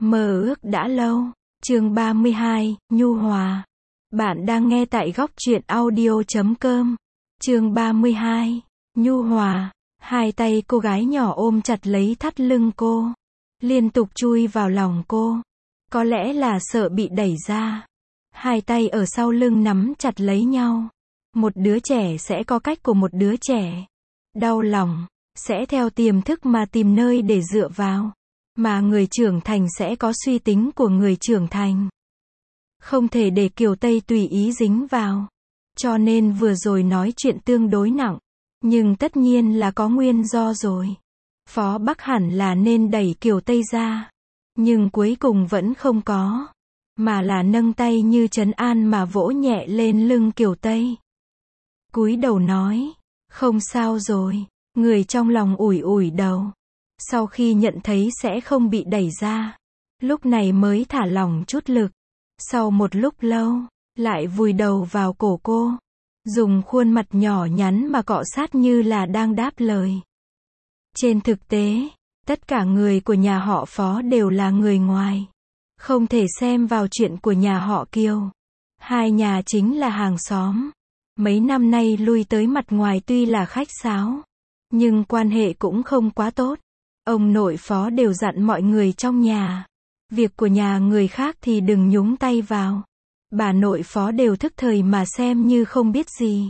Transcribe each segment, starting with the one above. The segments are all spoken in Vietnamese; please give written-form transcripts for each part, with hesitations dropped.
Mơ ước đã lâu. Chương 32, Nhu Hòa. Bạn đang nghe tại góc truyện audio.com. Chương 32, Nhu Hòa. Hai tay cô gái nhỏ ôm chặt lấy thắt lưng cô, liên tục chui vào lòng cô. Có lẽ là sợ bị đẩy ra. Hai tay ở sau lưng nắm chặt lấy nhau. Một đứa trẻ sẽ có cách của một đứa trẻ. Đau lòng, sẽ theo tiềm thức mà tìm nơi để dựa vào. Mà người trưởng thành sẽ có suy tính của người trưởng thành. Không thể để Kiều Tây tùy ý dính vào. Cho nên vừa rồi nói chuyện tương đối nặng. Nhưng tất nhiên là có nguyên do rồi. Phó Bắc hẳn là nên đẩy Kiều Tây ra. Nhưng cuối cùng vẫn không có. Mà là nâng tay như trấn an mà vỗ nhẹ lên lưng Kiều Tây. Cúi đầu nói, không sao rồi. Người trong lòng ủi ủi đầu. Sau khi nhận thấy sẽ không bị đẩy ra, lúc này mới thả lỏng chút lực. Sau một lúc lâu, lại vùi đầu vào cổ cô, dùng khuôn mặt nhỏ nhắn mà cọ sát như là đang đáp lời. Trên thực tế, tất cả người của nhà họ Phó đều là người ngoài, không thể xem vào chuyện của nhà họ Kiều. Hai nhà chính là hàng xóm. Mấy năm nay lui tới mặt ngoài tuy là khách sáo, nhưng quan hệ cũng không quá tốt. Ông nội Phó đều dặn mọi người trong nhà, việc của nhà người khác thì đừng nhúng tay vào. Bà nội Phó đều thức thời mà xem như không biết gì.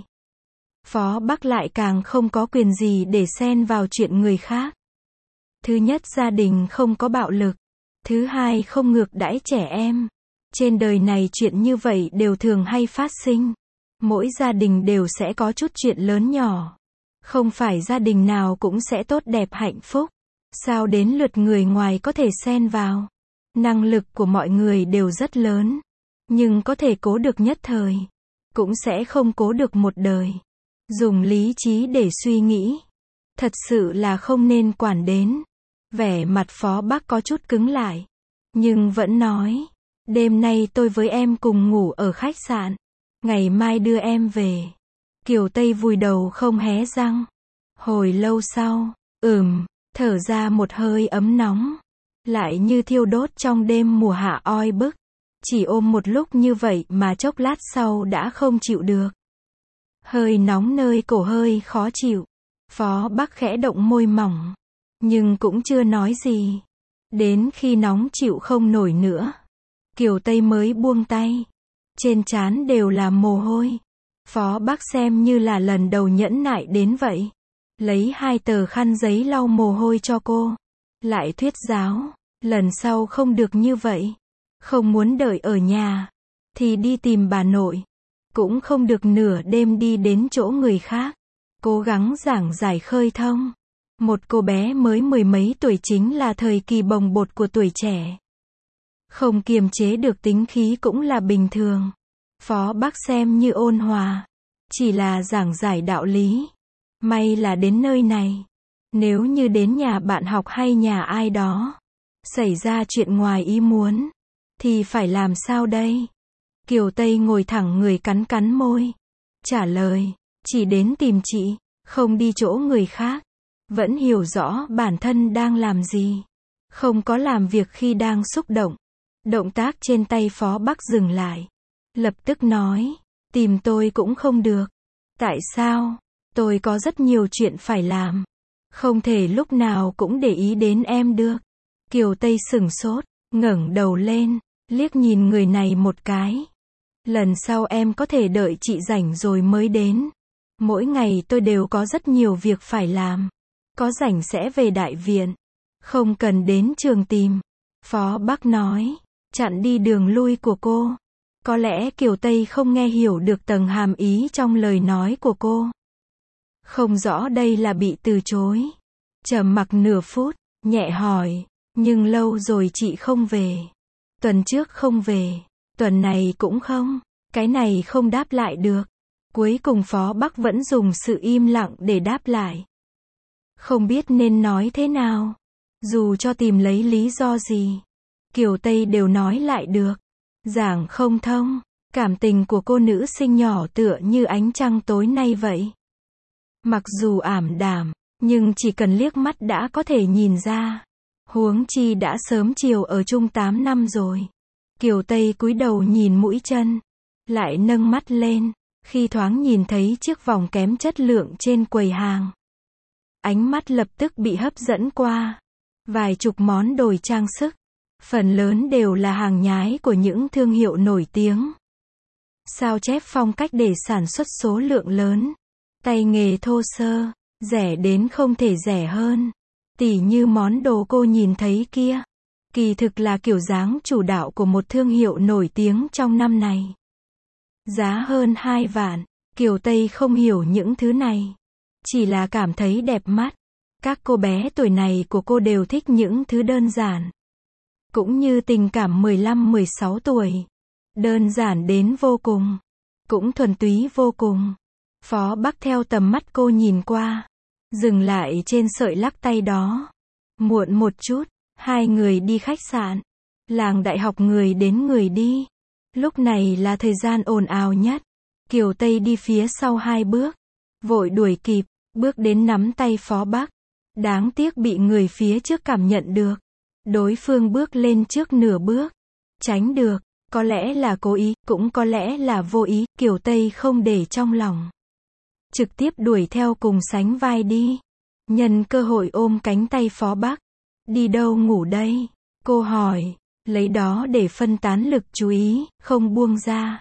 Phó Bắc lại càng không có quyền gì để xen vào chuyện người khác. Thứ nhất, gia đình không có bạo lực. Thứ hai, không ngược đãi trẻ em. Trên đời này chuyện như vậy đều thường hay phát sinh. Mỗi gia đình đều sẽ có chút chuyện lớn nhỏ. Không phải gia đình nào cũng sẽ tốt đẹp hạnh phúc. Sao đến lượt người ngoài có thể xen vào? Năng lực của mọi người đều rất lớn, nhưng có thể cố được nhất thời, cũng sẽ không cố được một đời. Dùng lý trí để suy nghĩ, thật sự là không nên quản đến. Vẻ mặt Phó Bắc có chút cứng lại, nhưng vẫn nói, đêm nay tôi với em cùng ngủ ở khách sạn, ngày mai đưa em về. Kiều Tây vùi đầu không hé răng. Hồi lâu sau, thở ra một hơi ấm nóng, lại như thiêu đốt trong đêm mùa hạ oi bức. Chỉ ôm một lúc như vậy mà chốc lát sau đã không chịu được. Hơi nóng nơi cổ hơi khó chịu. Phó Bắc khẽ động môi mỏng, nhưng cũng chưa nói gì. Đến khi nóng chịu không nổi nữa, Kiều Tây mới buông tay. Trên trán đều là mồ hôi. Phó Bắc xem như là lần đầu nhẫn nại đến vậy. Lấy 2 tờ khăn giấy lau mồ hôi cho cô. Lại thuyết giáo, lần sau không được như vậy. Không muốn đợi ở nhà, thì đi tìm bà nội. Cũng không được nửa đêm đi đến chỗ người khác. Cố gắng giảng giải khơi thông. Một cô bé mới 10 mấy tuổi chính là thời kỳ bồng bột của tuổi trẻ. Không kiềm chế được tính khí cũng là bình thường. Phó Bắc xem như ôn hòa, chỉ là giảng giải đạo lý. May là đến nơi này. Nếu như đến nhà bạn học hay nhà ai đó, xảy ra chuyện ngoài ý muốn, thì phải làm sao đây? Kiều Tây ngồi thẳng người cắn cắn môi. Trả lời, chỉ đến tìm chị, không đi chỗ người khác. Vẫn hiểu rõ bản thân đang làm gì. Không có làm việc khi đang xúc động. Động tác trên tay Phó Bắc dừng lại. Lập tức nói, tìm tôi cũng không được. Tại sao? Tôi có rất nhiều chuyện phải làm. Không thể lúc nào cũng để ý đến em được. Kiều Tây sửng sốt, ngẩng đầu lên, liếc nhìn người này một cái. Lần sau em có thể đợi chị rảnh rồi mới đến. Mỗi ngày tôi đều có rất nhiều việc phải làm. Có rảnh sẽ về đại viện. Không cần đến trường tìm. Phó Bắc nói, chặn đi đường lui của cô. Có lẽ Kiều Tây không nghe hiểu được tầng hàm ý trong lời nói của cô. Không rõ đây là bị từ chối. Trầm mặc nửa phút, nhẹ hỏi, nhưng lâu rồi chị không về. Tuần trước không về, tuần này cũng không. Cái này không đáp lại được. Cuối cùng Phó Bắc vẫn dùng sự im lặng để đáp lại. Không biết nên nói thế nào. Dù cho tìm lấy lý do gì, Kiều Tây đều nói lại được. Giảng không thông. Cảm tình của cô nữ sinh nhỏ tựa như ánh trăng tối nay vậy. Mặc dù ảm đạm, nhưng chỉ cần liếc mắt đã có thể nhìn ra. Huống chi đã sớm chiều ở chung 8 năm rồi. Kiều Tây cúi đầu nhìn mũi chân, lại nâng mắt lên, khi thoáng nhìn thấy chiếc vòng kém chất lượng trên quầy hàng. Ánh mắt lập tức bị hấp dẫn qua. Vài chục món đồ trang sức, phần lớn đều là hàng nhái của những thương hiệu nổi tiếng. Sao chép phong cách để sản xuất số lượng lớn. Tay nghề thô sơ, rẻ đến không thể rẻ hơn. Tỉ như món đồ cô nhìn thấy kia. Kỳ thực là kiểu dáng chủ đạo của một thương hiệu nổi tiếng trong năm này. Giá hơn 2 vạn, Kiều Tây không hiểu những thứ này. Chỉ là cảm thấy đẹp mắt. Các cô bé tuổi này của cô đều thích những thứ đơn giản. Cũng như tình cảm 15-16 tuổi. Đơn giản đến vô cùng. Cũng thuần túy vô cùng. Phó Bắc theo tầm mắt cô nhìn qua. Dừng lại trên sợi lắc tay đó. Muộn một chút, hai người đi khách sạn. Làng đại học người đến người đi. Lúc này là thời gian ồn ào nhất. Kiều Tây đi phía sau 2 bước. Vội đuổi kịp, bước đến nắm tay Phó Bắc. Đáng tiếc bị người phía trước cảm nhận được. Đối phương bước lên trước nửa bước. Tránh được, có lẽ là cố ý, cũng có lẽ là vô ý, Kiều Tây không để trong lòng. Trực tiếp đuổi theo cùng sánh vai đi. Nhân cơ hội ôm cánh tay Phó Bắc. Đi đâu ngủ đây? Cô hỏi, lấy đó để phân tán lực chú ý, không buông ra.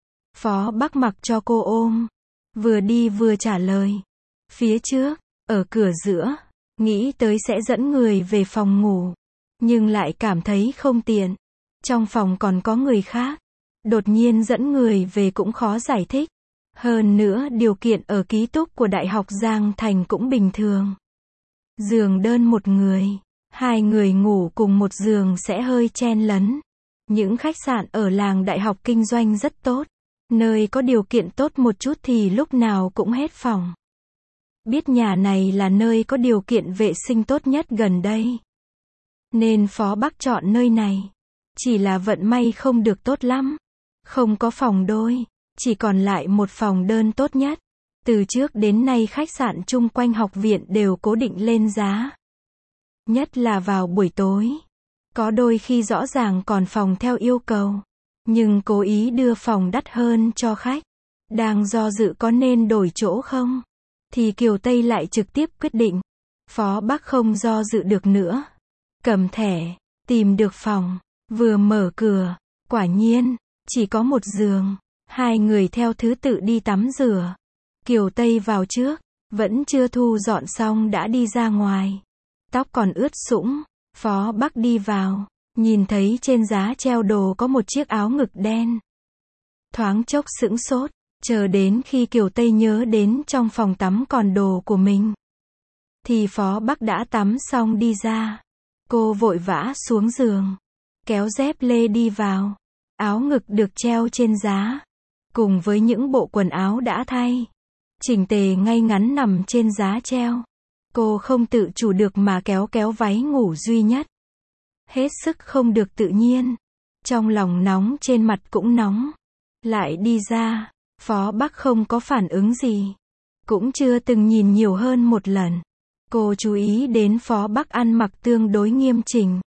Phó Bắc mặc cho cô ôm. Vừa đi vừa trả lời. Phía trước, ở cửa giữa, nghĩ tới sẽ dẫn người về phòng ngủ. Nhưng lại cảm thấy không tiện. Trong phòng còn có người khác. Đột nhiên dẫn người về cũng khó giải thích. Hơn nữa điều kiện ở ký túc của Đại học Giang Thành cũng bình thường. Giường đơn một người. 2 người ngủ cùng một giường sẽ hơi chen lấn. Những khách sạn ở làng đại học kinh doanh rất tốt. Nơi có điều kiện tốt một chút thì lúc nào cũng hết phòng. Biết nhà này là nơi có điều kiện vệ sinh tốt nhất gần đây. Nên Phó Bắc chọn nơi này. Chỉ là vận may không được tốt lắm. Không có phòng đôi. Chỉ còn lại một phòng đơn tốt nhất. Từ trước đến nay khách sạn chung quanh học viện đều cố định lên giá. Nhất là vào buổi tối. Có đôi khi rõ ràng còn phòng theo yêu cầu. Nhưng cố ý đưa phòng đắt hơn cho khách. Đang do dự có nên đổi chỗ không? Thì Kiều Tây lại trực tiếp quyết định. Phó Bắc không do dự được nữa. Cầm thẻ, tìm được phòng. Vừa mở cửa, quả nhiên, chỉ có một giường. 2 người theo thứ tự đi tắm rửa. Kiều Tây vào trước, vẫn chưa thu dọn xong đã đi ra ngoài. Tóc còn ướt sũng. Phó Bắc đi vào, nhìn thấy trên giá treo đồ có một chiếc áo ngực đen. Thoáng chốc sững sốt, chờ đến khi Kiều Tây nhớ đến trong phòng tắm còn đồ của mình. Thì Phó Bắc đã tắm xong đi ra. Cô vội vã xuống giường, kéo dép lê đi vào. Áo ngực được treo trên giá, cùng với những bộ quần áo đã thay, chỉnh tề ngay ngắn nằm trên giá treo. Cô không tự chủ được mà kéo váy ngủ duy nhất. Hết sức không được tự nhiên. Trong lòng nóng trên mặt cũng nóng. Lại đi ra, Phó Bắc không có phản ứng gì. Cũng chưa từng nhìn nhiều hơn một lần. Cô chú ý đến Phó Bắc ăn mặc tương đối nghiêm chỉnh.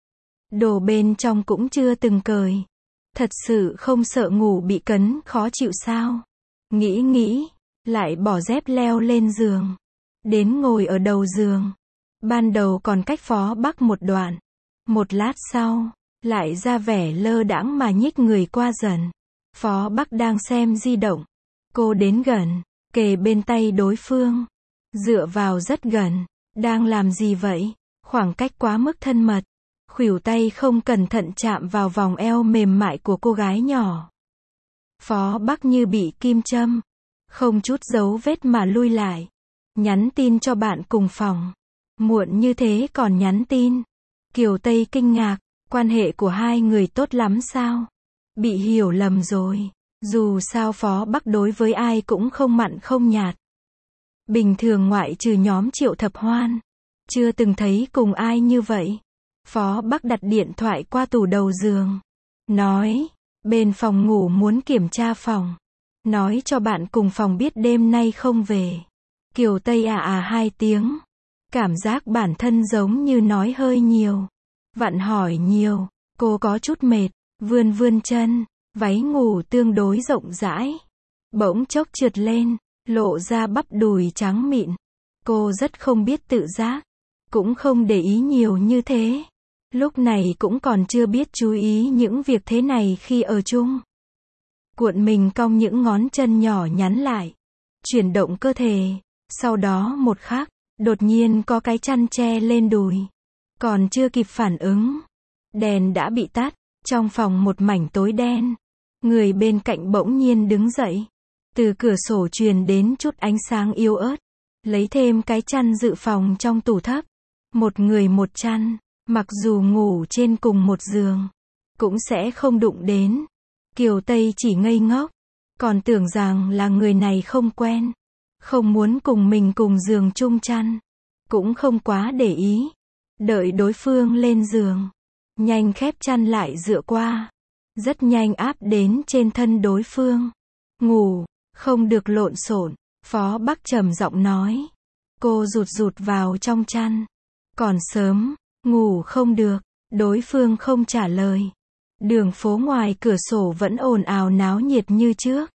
Đồ bên trong cũng chưa từng cởi. Thật sự không sợ ngủ bị cấn khó chịu sao? Nghĩ, lại bỏ dép leo lên giường. Đến ngồi ở đầu giường. Ban đầu còn cách Phó Bắc một đoạn. Một lát sau, lại ra vẻ lơ đãng mà nhích người qua dần. Phó Bắc đang xem di động. Cô đến gần, kề bên tay đối phương. Dựa vào rất gần. Đang làm gì vậy? Khoảng cách quá mức thân mật. Khuỷu tay không cẩn thận chạm vào vòng eo mềm mại của cô gái nhỏ. Phó Bắc như bị kim châm. Không chút dấu vết mà lui lại. Nhắn tin cho bạn cùng phòng. Muộn như thế còn nhắn tin. Kiều Tây kinh ngạc. Quan hệ của 2 người tốt lắm sao? Bị hiểu lầm rồi. Dù sao Phó Bắc đối với ai cũng không mặn không nhạt. Bình thường ngoại trừ nhóm Triệu Thập Hoan. Chưa từng thấy cùng ai như vậy. Phó Bắc đặt điện thoại qua tủ đầu giường. Nói, bên phòng ngủ muốn kiểm tra phòng. Nói cho bạn cùng phòng biết đêm nay không về. Kiều Tây 2 tiếng. Cảm giác bản thân giống như nói hơi nhiều, vặn hỏi nhiều. Cô có chút mệt, vươn vươn chân, váy ngủ tương đối rộng rãi, bỗng chốc trượt lên, lộ ra bắp đùi trắng mịn. Cô rất không biết tự giác, cũng không để ý nhiều như thế. Lúc này cũng còn chưa biết chú ý những việc thế này khi ở chung. Cuộn mình cong những ngón chân nhỏ nhắn lại, chuyển động cơ thể. Sau đó một khắc, đột nhiên có cái chăn che lên đùi. Còn chưa kịp phản ứng, đèn đã bị tắt, trong phòng một mảnh tối đen. Người bên cạnh bỗng nhiên đứng dậy. Từ cửa sổ truyền đến chút ánh sáng yếu ớt. Lấy thêm cái chăn dự phòng trong tủ thấp. Một người một chăn, mặc dù ngủ trên cùng một giường, cũng sẽ không đụng đến. Kiều Tây chỉ ngây ngốc, còn tưởng rằng là người này không quen, không muốn cùng mình cùng giường chung chăn, cũng không quá để ý. Đợi đối phương lên giường, nhanh khép chăn lại dựa qua, rất nhanh áp đến trên thân đối phương. Ngủ, không được lộn xộn, Phó Bắc trầm giọng nói. Cô rụt rụt vào trong chăn. Còn sớm, ngủ không được, đối phương không trả lời. Đường phố ngoài cửa sổ vẫn ồn ào náo nhiệt như trước.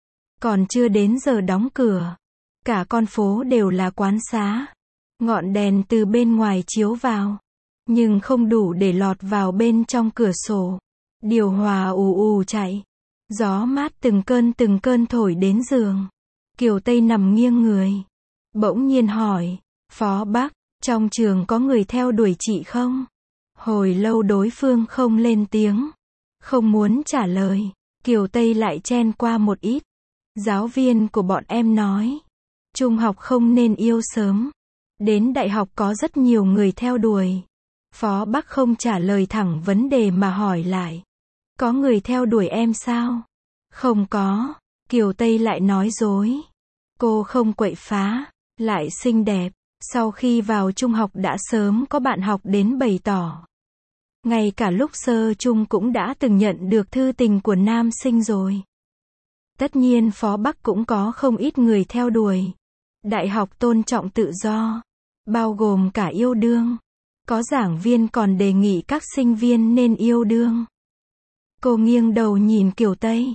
Còn chưa đến giờ đóng cửa, cả con phố đều là quán xá. Ngọn đèn từ bên ngoài chiếu vào, nhưng không đủ để lọt vào bên trong cửa sổ. Điều hòa ù ù chạy, gió mát từng cơn thổi đến giường. Kiều Tây nằm nghiêng người, bỗng nhiên hỏi, Phó Bắc, trong trường có người theo đuổi chị không? Hồi lâu đối phương không lên tiếng, không muốn trả lời. Kiều Tây lại chen qua một ít. Giáo viên của bọn em nói, trung học không nên yêu sớm, đến đại học có rất nhiều người theo đuổi. Phó Bắc không trả lời thẳng vấn đề mà hỏi lại, có người theo đuổi em sao? Không có. Kiều Tây lại nói dối. Cô không quậy phá, lại xinh đẹp, sau khi vào trung học đã sớm có bạn học đến bày tỏ. Ngay cả lúc sơ trung cũng đã từng nhận được thư tình của nam sinh rồi. Tất nhiên Phó Bắc cũng có không ít người theo đuổi. Đại học tôn trọng tự do, bao gồm cả yêu đương. Có giảng viên còn đề nghị các sinh viên nên yêu đương. Cô nghiêng đầu nhìn Kiều Tây,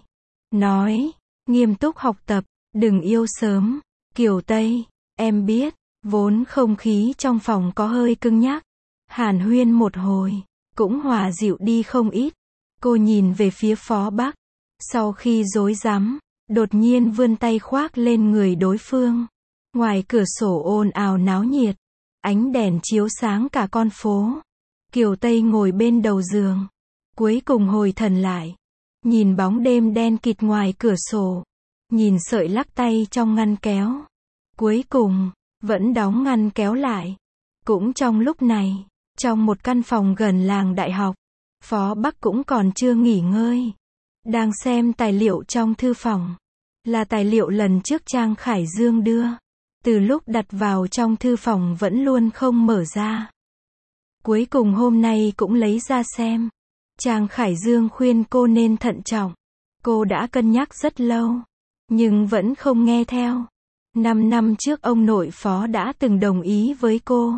nói, nghiêm túc học tập, đừng yêu sớm. Kiều Tây, em biết, vốn không khí trong phòng có hơi cứng nhắc. Hàn huyên một hồi, cũng hòa dịu đi không ít. Cô nhìn về phía Phó Bắc, sau khi rối rắm, đột nhiên vươn tay khoác lên người đối phương. Ngoài cửa sổ ồn ào náo nhiệt, ánh đèn chiếu sáng cả con phố. Kiều Tây ngồi bên đầu giường, cuối cùng hồi thần lại, nhìn bóng đêm đen kịt ngoài cửa sổ, nhìn sợi lắc tay trong ngăn kéo, cuối cùng vẫn đóng ngăn kéo lại. Cũng trong lúc này, trong một căn phòng gần làng đại học, Phó Bắc cũng còn chưa nghỉ ngơi, đang xem tài liệu trong thư phòng, là tài liệu lần trước Trang Khải Dương đưa. Từ lúc đặt vào trong thư phòng vẫn luôn không mở ra. Cuối cùng hôm nay cũng lấy ra xem. Trang Khải Dương khuyên cô nên thận trọng. Cô đã cân nhắc rất lâu, nhưng vẫn không nghe theo. 5 năm trước ông nội Phó đã từng đồng ý với cô,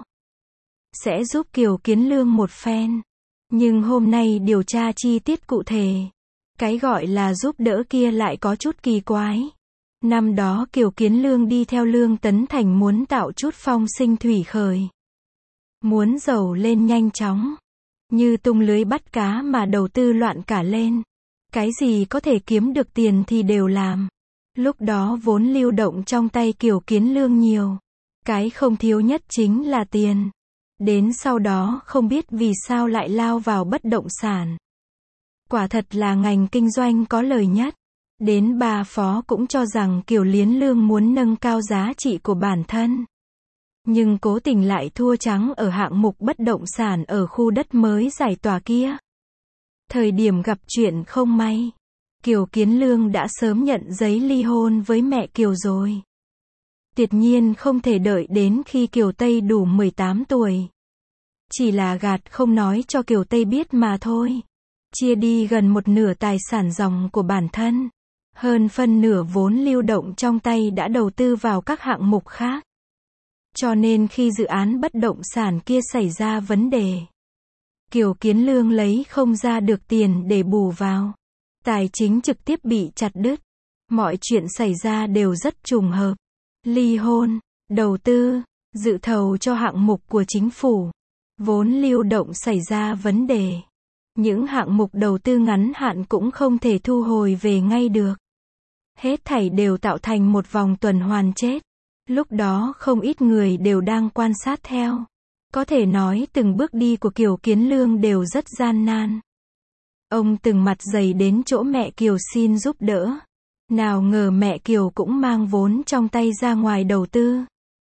sẽ giúp Kiều Kiến Lương một phen. Nhưng hôm nay điều tra chi tiết cụ thể, cái gọi là giúp đỡ kia lại có chút kỳ quái. Năm đó Kiều Kiến Lương đi theo Lương Tấn Thành muốn tạo chút phong sinh thủy khởi, muốn giàu lên nhanh chóng, như tung lưới bắt cá mà đầu tư loạn cả lên. Cái gì có thể kiếm được tiền thì đều làm. Lúc đó vốn lưu động trong tay Kiều Kiến Lương nhiều, cái không thiếu nhất chính là tiền. Đến sau đó không biết vì sao lại lao vào bất động sản. Quả thật là ngành kinh doanh có lời nhất. Đến bà Phó cũng cho rằng Kiều Kiến Lương muốn nâng cao giá trị của bản thân, nhưng cố tình lại thua trắng ở hạng mục bất động sản ở khu đất mới giải tỏa kia. Thời điểm gặp chuyện không may, Kiều Kiến Lương đã sớm nhận giấy ly hôn với mẹ Kiều rồi. Tuyệt nhiên không thể đợi đến khi Kiều Tây đủ 18 tuổi. Chỉ là gạt không nói cho Kiều Tây biết mà thôi. Chia đi gần một nửa tài sản ròng của bản thân. Hơn phân nửa vốn lưu động trong tay đã đầu tư vào các hạng mục khác. Cho nên khi dự án bất động sản kia xảy ra vấn đề, Kiều Kiến Lương lấy không ra được tiền để bù vào. Tài chính trực tiếp bị chặt đứt. Mọi chuyện xảy ra đều rất trùng hợp. Ly hôn, đầu tư, dự thầu cho hạng mục của chính phủ, vốn lưu động xảy ra vấn đề. Những hạng mục đầu tư ngắn hạn cũng không thể thu hồi về ngay được. Hết thảy đều tạo thành một vòng tuần hoàn chết. Lúc đó không ít người đều đang quan sát theo. Có thể nói từng bước đi của Kiều Kiến Lương đều rất gian nan. Ông từng mặt dày đến chỗ mẹ Kiều xin giúp đỡ. Nào ngờ mẹ Kiều cũng mang vốn trong tay ra ngoài đầu tư.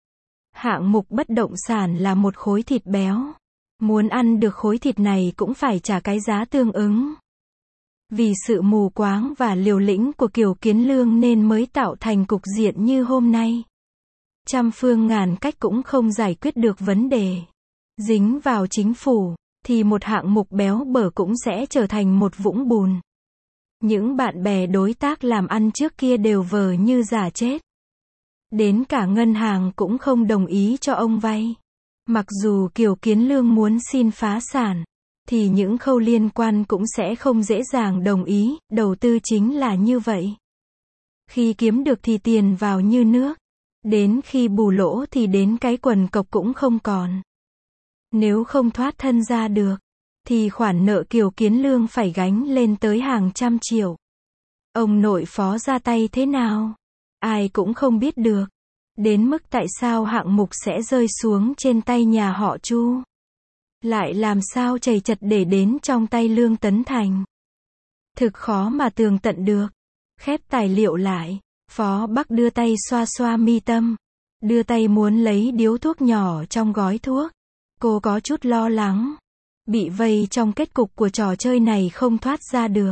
Hạng mục bất động sản là một khối thịt béo. Muốn ăn được khối thịt này cũng phải trả cái giá tương ứng. Vì sự mù quáng và liều lĩnh của Kiều Kiến Lương nên mới tạo thành cục diện như hôm nay. Trăm phương ngàn cách cũng không giải quyết được vấn đề. Dính vào chính phủ, thì một hạng mục béo bở cũng sẽ trở thành một vũng bùn. Những bạn bè đối tác làm ăn trước kia đều vờ như giả chết. Đến cả ngân hàng cũng không đồng ý cho ông vay. Mặc dù Kiều Kiến Lương muốn xin phá sản, thì những khâu liên quan cũng sẽ không dễ dàng đồng ý, đầu tư chính là như vậy. Khi kiếm được thì tiền vào như nước, đến khi bù lỗ thì đến cái quần cộc cũng không còn. Nếu không thoát thân ra được, thì khoản nợ Kiều Kiến Lương phải gánh lên tới hàng trăm triệu. Ông nội phó ra tay thế nào? Ai cũng không biết được. Đến mức tại sao hạng mục sẽ rơi xuống trên tay nhà họ Chu. Lại làm sao chầy chật để đến trong tay Lương Tấn Thành. Thực khó mà tường tận được. Khép tài liệu lại, Phó Bắc đưa tay xoa xoa mi tâm. Đưa tay muốn lấy điếu thuốc nhỏ trong gói thuốc. Cô có chút lo lắng. Bị vây trong kết cục của trò chơi này không thoát ra được.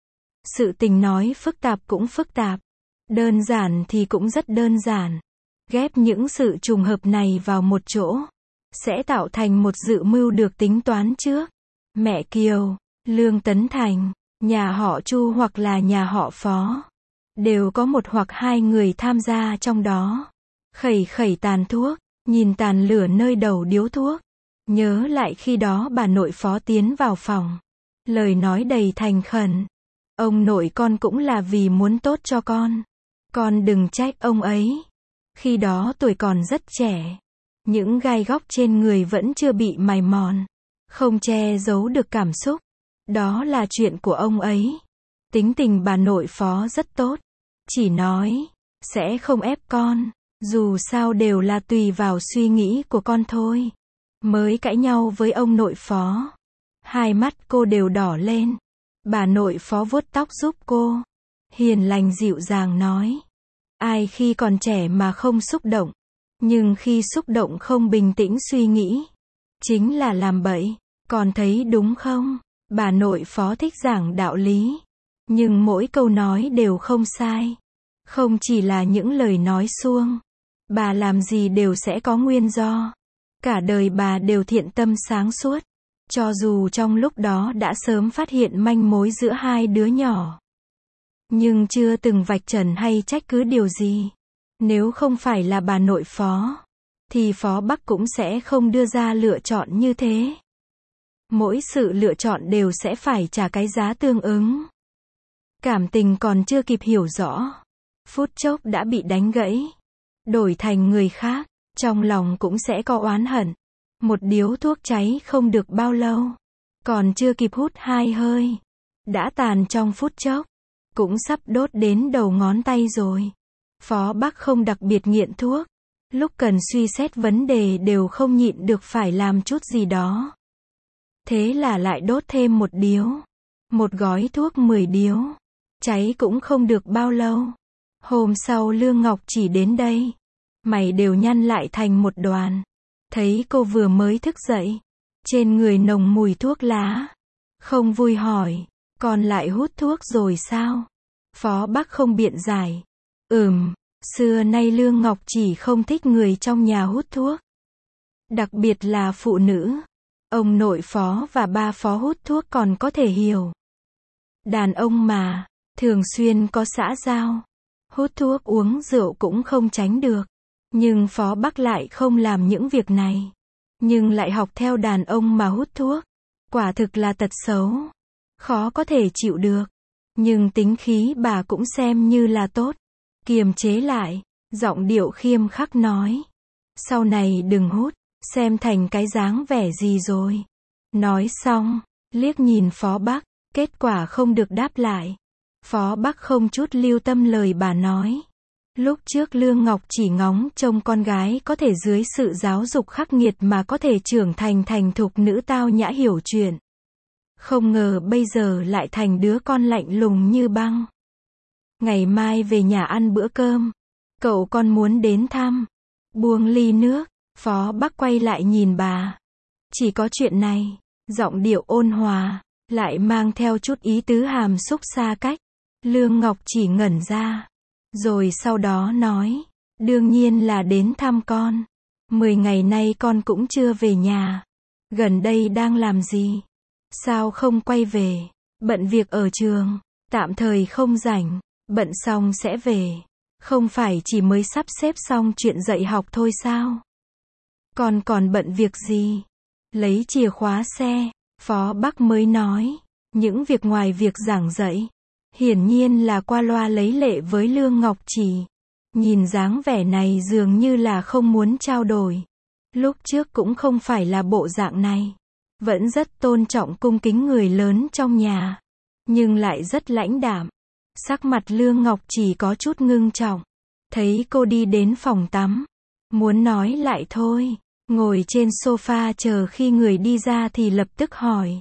Sự tình nói phức tạp cũng phức tạp. Đơn giản thì cũng rất đơn giản. Ghép những sự trùng hợp này vào một chỗ, sẽ tạo thành một dự mưu được tính toán trước. Mẹ Kiều, Lương Tấn Thành, nhà họ Chu hoặc là nhà họ Phó, đều có một hoặc hai người tham gia trong đó. Khẩy khẩy tàn thuốc, nhìn tàn lửa nơi đầu điếu thuốc. Nhớ lại khi đó bà nội Phó tiến vào phòng. Lời nói đầy thành khẩn. Ông nội con cũng là vì muốn tốt cho con. Con đừng trách ông ấy. Khi đó tuổi còn rất trẻ. Những gai góc trên người vẫn chưa bị mài mòn. Không che giấu được cảm xúc. Đó là chuyện của ông ấy. Tính tình bà nội Phó rất tốt. Chỉ nói, sẽ không ép con. Dù sao đều là tùy vào suy nghĩ của con thôi. Mới cãi nhau với ông nội Phó. Hai mắt cô đều đỏ lên. Bà nội Phó vuốt tóc giúp cô. Hiền lành dịu dàng nói. Ai khi còn trẻ mà không xúc động. Nhưng khi xúc động không bình tĩnh suy nghĩ. Chính là làm bậy. Còn thấy đúng không? Bà nội Phó thích giảng đạo lý. Nhưng mỗi câu nói đều không sai. Không chỉ là những lời nói suông. Bà làm gì đều sẽ có nguyên do. Cả đời bà đều thiện tâm sáng suốt. Cho dù trong lúc đó đã sớm phát hiện manh mối giữa hai đứa nhỏ. Nhưng chưa từng vạch trần hay trách cứ điều gì. Nếu không phải là bà nội Phó, thì Phó Bắc cũng sẽ không đưa ra lựa chọn như thế. Mỗi sự lựa chọn đều sẽ phải trả cái giá tương ứng. Cảm tình còn chưa kịp hiểu rõ. Phút chốc đã bị đánh gãy. Đổi thành người khác, trong lòng cũng sẽ có oán hận. Một điếu thuốc cháy không được bao lâu. Còn chưa kịp hút hai hơi. Đã tàn trong phút chốc. Cũng sắp đốt đến đầu ngón tay rồi. Phó Bắc không đặc biệt nghiện thuốc. Lúc cần suy xét vấn đề đều không nhịn được phải làm chút gì đó. Thế là lại đốt thêm một điếu. Một gói thuốc 10 điếu. Cháy cũng không được bao lâu. Hôm sau Lương Ngọc Chỉ đến đây. Mày đều nhăn lại thành một đoàn. Thấy cô vừa mới thức dậy. Trên người nồng mùi thuốc lá. Không vui hỏi. Còn lại hút thuốc rồi sao? Phó Bắc không biện giải. Xưa nay Lương Ngọc Chỉ không thích người trong nhà hút thuốc. Đặc biệt là phụ nữ. Ông nội Phó và ba Phó hút thuốc còn có thể hiểu. Đàn ông mà, thường xuyên có xã giao. Hút thuốc uống rượu cũng không tránh được. Nhưng Phó Bắc lại không làm những việc này. Nhưng lại học theo đàn ông mà hút thuốc. Quả thực là tật xấu. Khó có thể chịu được. Nhưng tính khí bà cũng xem như là tốt. Kiềm chế lại, giọng điệu khiêm khắc nói. Sau này đừng hút, xem thành cái dáng vẻ gì rồi. Nói xong, liếc nhìn Phó Bắc, kết quả không được đáp lại. Phó Bắc không chút lưu tâm lời bà nói. Lúc trước Lương Ngọc chỉ ngóng trông con gái có thể dưới sự giáo dục khắc nghiệt mà có thể trưởng thành thành thục nữ tao nhã hiểu chuyện. Không ngờ bây giờ lại thành đứa con lạnh lùng như băng. Ngày mai về nhà ăn bữa cơm. Cậu con muốn đến thăm. Buông ly nước, Phó Bắc quay lại nhìn bà. Chỉ có chuyện này, giọng điệu ôn hòa, lại mang theo chút ý tứ hàm xúc xa cách. Lương Ngọc chỉ ngẩn ra. Rồi sau đó nói, đương nhiên là đến thăm con. 10 ngày nay con cũng chưa về nhà. Gần đây đang làm gì? Sao không quay về? Bận việc ở trường, tạm thời không rảnh, bận xong sẽ về. Không phải chỉ mới sắp xếp xong chuyện dạy học thôi sao? Con còn bận việc gì? Lấy chìa khóa xe, Phó Bắc mới nói, những việc ngoài việc giảng dạy. Hiển nhiên là qua loa lấy lệ với Lương Ngọc Chỉ. Nhìn dáng vẻ này dường như là không muốn trao đổi. Lúc trước cũng không phải là bộ dạng này. Vẫn rất tôn trọng cung kính người lớn trong nhà. Nhưng lại rất lãnh đạm. Sắc mặt Lương Ngọc Chỉ có chút ngưng trọng. Thấy cô đi đến phòng tắm. Muốn nói lại thôi. Ngồi trên sofa chờ khi người đi ra thì lập tức hỏi.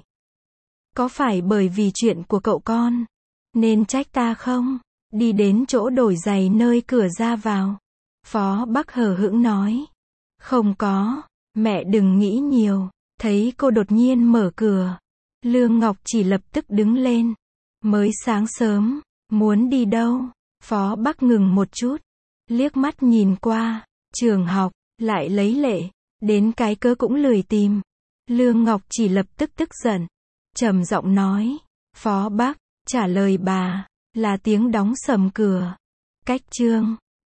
Có phải bởi vì chuyện của cậu con nên trách ta không? Đi đến chỗ đổi giày nơi cửa ra vào. Phó Bắc hờ hững nói. Không có, mẹ đừng nghĩ nhiều. Thấy cô đột nhiên mở cửa. Lương Ngọc chỉ lập tức đứng lên. Mới sáng sớm, muốn đi đâu? Phó Bắc ngừng một chút. Liếc mắt nhìn qua, trường học, lại lấy lệ. Đến cái cớ cũng lười tìm. Lương Ngọc chỉ lập tức tức giận. Trầm giọng nói. Phó Bắc, trả lời bà, là tiếng đóng sầm cửa. Cách chương